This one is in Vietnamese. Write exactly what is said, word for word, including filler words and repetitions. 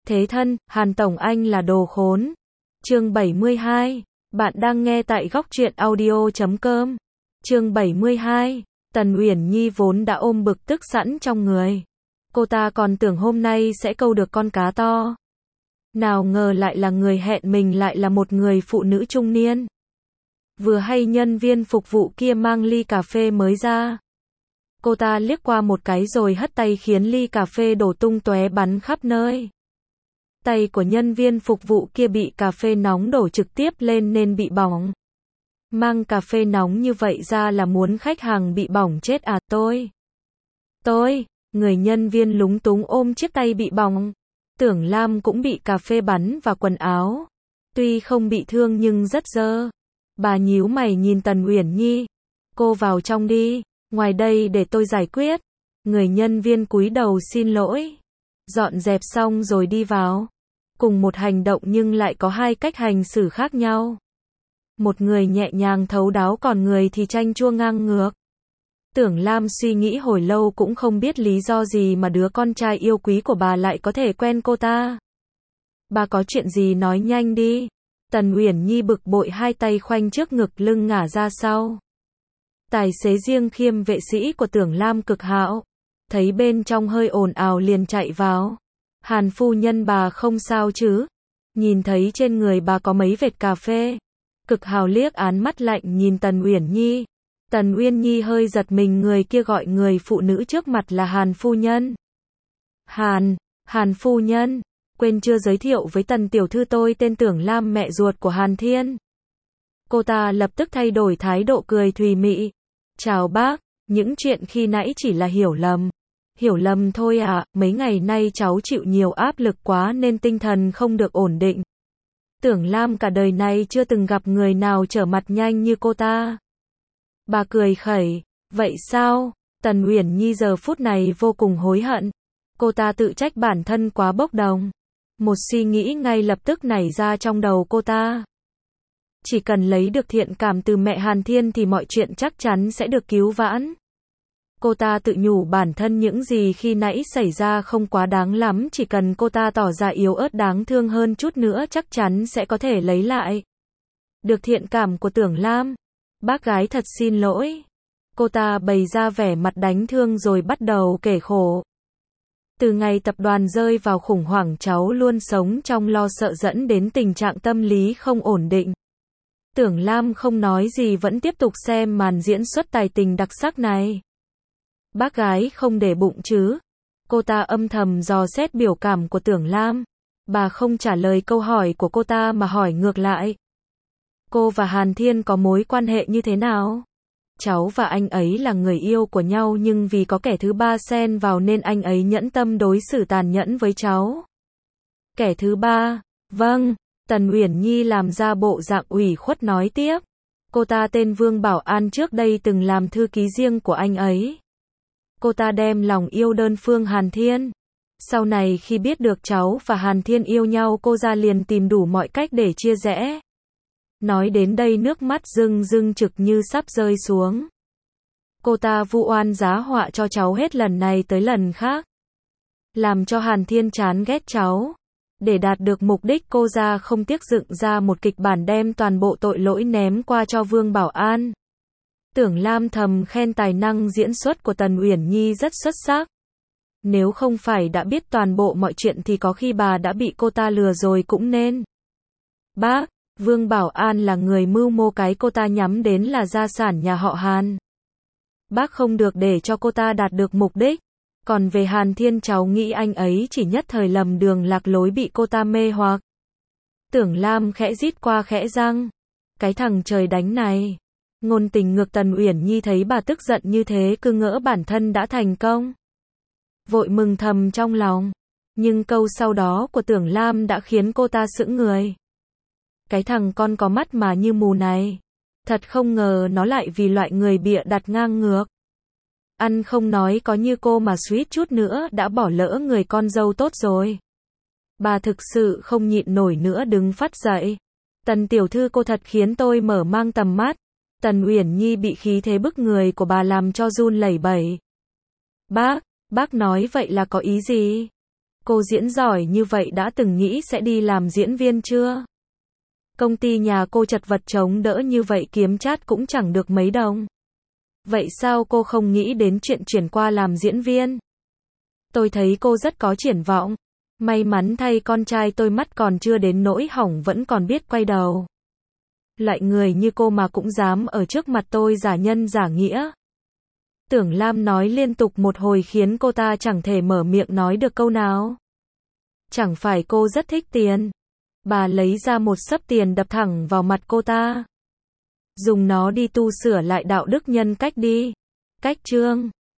Thế thân, Hàn Tổng anh là đồ khốn. Chương bảy mươi hai. Bạn đang nghe tại góc truyện audio chấm com. Chương bảy mươi hai. Tần Uyển Nhi vốn đã ôm bực tức sẵn trong người. Cô ta còn tưởng hôm nay sẽ câu được con cá to. Nào ngờ lại là người hẹn mình lại là một người phụ nữ trung niên. Vừa hay nhân viên phục vụ kia mang ly cà phê mới ra. Cô ta liếc qua một cái rồi hất tay khiến ly cà phê đổ tung tóe bắn khắp nơi. Tay của nhân viên phục vụ kia bị cà phê nóng đổ trực tiếp lên nên bị bỏng. Mang cà phê nóng như vậy ra là muốn khách hàng bị bỏng chết à? Tôi. Tôi, người nhân viên lúng túng ôm chiếc tay bị bỏng. Tưởng Lam cũng bị cà phê bắn vào quần áo. Tuy không bị thương nhưng rất dơ. Bà nhíu mày nhìn Tần Uyển Nhi. Cô vào trong đi, ngoài đây để tôi giải quyết. Người nhân viên cúi đầu xin lỗi. Dọn dẹp xong rồi đi vào. Cùng một hành động nhưng lại có hai cách hành xử khác nhau. Một người nhẹ nhàng thấu đáo còn người thì chanh chua ngang ngược. Tưởng Lam suy nghĩ hồi lâu cũng không biết lý do gì mà đứa con trai yêu quý của bà lại có thể quen cô ta. Bà có chuyện gì nói nhanh đi. Tần Uyển Nhi bực bội hai tay khoanh trước ngực lưng ngả ra sau. Tài xế riêng khiêm vệ sĩ của Tưởng Lam cực hảo. Thấy bên trong hơi ồn ào liền chạy vào. Hàn phu nhân bà không sao chứ? Nhìn thấy trên người bà có mấy vệt cà phê. Cực hào liếc án mắt lạnh nhìn Tần Uyển Nhi. Tần Uyên Nhi hơi giật mình, người kia gọi người phụ nữ trước mặt là Hàn phu nhân. Hàn, Hàn phu nhân, quên chưa giới thiệu với Tần tiểu thư, tôi tên Tưởng Lam, mẹ ruột của Hàn Thiên. Cô ta lập tức thay đổi thái độ cười thùy mị. Chào bác, những chuyện khi nãy chỉ là hiểu lầm. Hiểu lầm thôi ạ, à, mấy ngày nay cháu chịu nhiều áp lực quá nên tinh thần không được ổn định. Tưởng Lam cả đời này chưa từng gặp người nào trở mặt nhanh như cô ta. Bà cười khẩy, vậy sao? Tần Uyển Nhi giờ phút này vô cùng hối hận. Cô ta tự trách bản thân quá bốc đồng. Một suy nghĩ ngay lập tức nảy ra trong đầu cô ta. Chỉ cần lấy được thiện cảm từ mẹ Hàn Thiên thì mọi chuyện chắc chắn sẽ được cứu vãn. Cô ta tự nhủ bản thân những gì khi nãy xảy ra không quá đáng lắm, chỉ cần cô ta tỏ ra yếu ớt đáng thương hơn chút nữa chắc chắn sẽ có thể lấy lại được thiện cảm của Tưởng Lam. Bác gái thật xin lỗi. Cô ta bày ra vẻ mặt đánh thương rồi bắt đầu kể khổ. Từ ngày tập đoàn rơi vào khủng hoảng, cháu luôn sống trong lo sợ dẫn đến tình trạng tâm lý không ổn định. Tưởng Lam không nói gì vẫn tiếp tục xem màn diễn xuất tài tình đặc sắc này. Bác gái không để bụng chứ? Cô ta âm thầm dò xét biểu cảm của Tưởng Lam. Bà không trả lời câu hỏi của cô ta mà hỏi ngược lại. Cô và Hàn Thiên có mối quan hệ như thế nào? Cháu và anh ấy là người yêu của nhau nhưng vì có kẻ thứ ba xen vào nên anh ấy nhẫn tâm đối xử tàn nhẫn với cháu. Kẻ thứ ba? Vâng. Tần Uyển Nhi làm ra bộ dạng ủy khuất nói tiếp. Cô ta tên Vương Bảo An, trước đây từng làm thư ký riêng của anh ấy. Cô ta đem lòng yêu đơn phương Hàn Thiên. Sau này khi biết được cháu và Hàn Thiên yêu nhau, cô ta liền tìm đủ mọi cách để chia rẽ. Nói đến đây nước mắt rưng rưng trực như sắp rơi xuống. Cô ta vu oan giá họa cho cháu hết lần này tới lần khác. Làm cho Hàn Thiên chán ghét cháu. Để đạt được mục đích, cô ta không tiếc dựng ra một kịch bản đem toàn bộ tội lỗi ném qua cho Vương Bảo An. Tưởng Lam thầm khen tài năng diễn xuất của Tần Uyển Nhi rất xuất sắc. Nếu không phải đã biết toàn bộ mọi chuyện thì có khi bà đã bị cô ta lừa rồi cũng nên. Bác, Vương Bảo An là người mưu mô cái cô ta nhắm đến là gia sản nhà họ Hàn. Bác không được để cho cô ta đạt được mục đích. Còn về Hàn Thiên, cháu nghĩ anh ấy chỉ nhất thời lầm đường lạc lối bị cô ta mê hoặc. Tưởng Lam khẽ rít qua khẽ răng. Cái thằng trời đánh này. Ngôn tình ngược. Tần Uyển Nhi thấy bà tức giận như thế cứ ngỡ bản thân đã thành công. Vội mừng thầm trong lòng. Nhưng câu sau đó của Tưởng Lam đã khiến cô ta sững người. Cái thằng con có mắt mà như mù này. Thật không ngờ nó lại vì loại người bịa đặt ngang ngược. Ăn không nói có như cô mà suýt chút nữa đã bỏ lỡ người con dâu tốt rồi. Bà thực sự không nhịn nổi nữa đứng phát dậy. Tần tiểu thư, cô thật khiến tôi mở mang tầm mắt. Tần Uyển Nhi bị khí thế bức người của bà làm cho run lẩy bẩy. Bác, bác nói vậy là có ý gì? Cô diễn giỏi như vậy đã từng nghĩ sẽ đi làm diễn viên chưa? Công ty nhà cô chật vật chống đỡ như vậy kiếm chát cũng chẳng được mấy đồng. Vậy sao cô không nghĩ đến chuyện chuyển qua làm diễn viên? Tôi thấy cô rất có triển vọng. May mắn thay con trai tôi mắt còn chưa đến nỗi hỏng vẫn còn biết quay đầu. Loại người như cô mà cũng dám ở trước mặt tôi giả nhân giả nghĩa. Tưởng Lam nói liên tục một hồi khiến cô ta chẳng thể mở miệng nói được câu nào. Chẳng phải cô rất thích tiền. Bà lấy ra một xấp tiền đập thẳng vào mặt cô ta. Dùng nó đi tu sửa lại đạo đức nhân cách đi. Cách chương